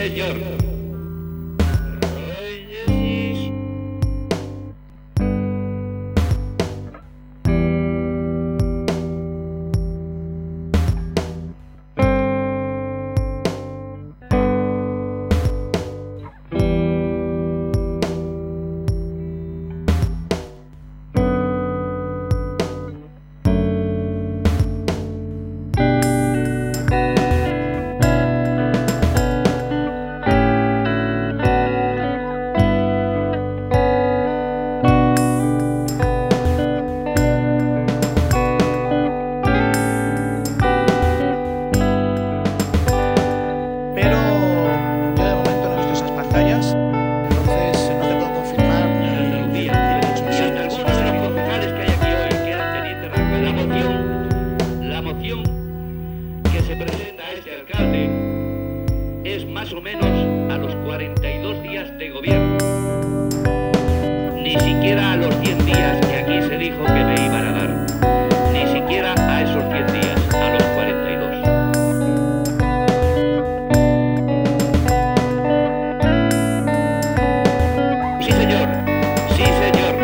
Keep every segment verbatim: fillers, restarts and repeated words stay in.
señor. Es más o menos a los cuarenta y dos días de gobierno, ni siquiera a los cien días que aquí se dijo que me iban a dar, ni siquiera a esos cien días, a los cuarenta y dos. Sí, señor, sí, señor.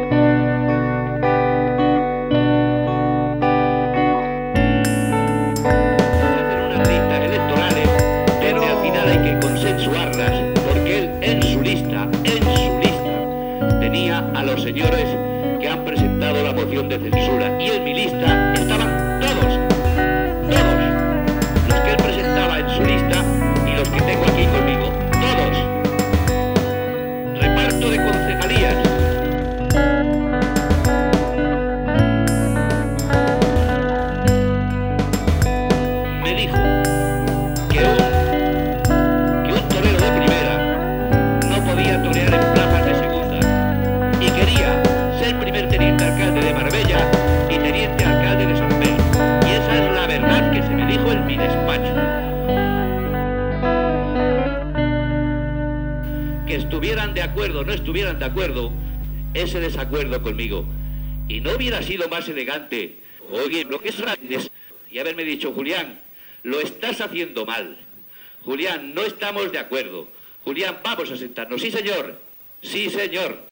Hacen unas listas electorales, pero al final hay que consensuarlas, porque él en su lista, en su lista, tenía a los señores que han presentado la moción de censura, y en mi lista estaban todos, todos, los que él presentaba en su lista y los que tengo aquí conmigo, todos. Reparto de concejalías. Me dijo que un, que un torero de primera no podía torear en plazas de segunda, y quería ser primer teniente alcalde de Marbella y teniente alcalde de San Pedro. Y esa es la verdad que se me dijo en mi despacho. Que estuvieran de acuerdo o no estuvieran de acuerdo, ese desacuerdo conmigo. Y no hubiera sido más elegante, oye, lo que es grandes, y haberme dicho: Julián, lo estás haciendo mal. Julián, no estamos de acuerdo. Julián, vamos a sentarnos. Sí, señor. Sí, señor.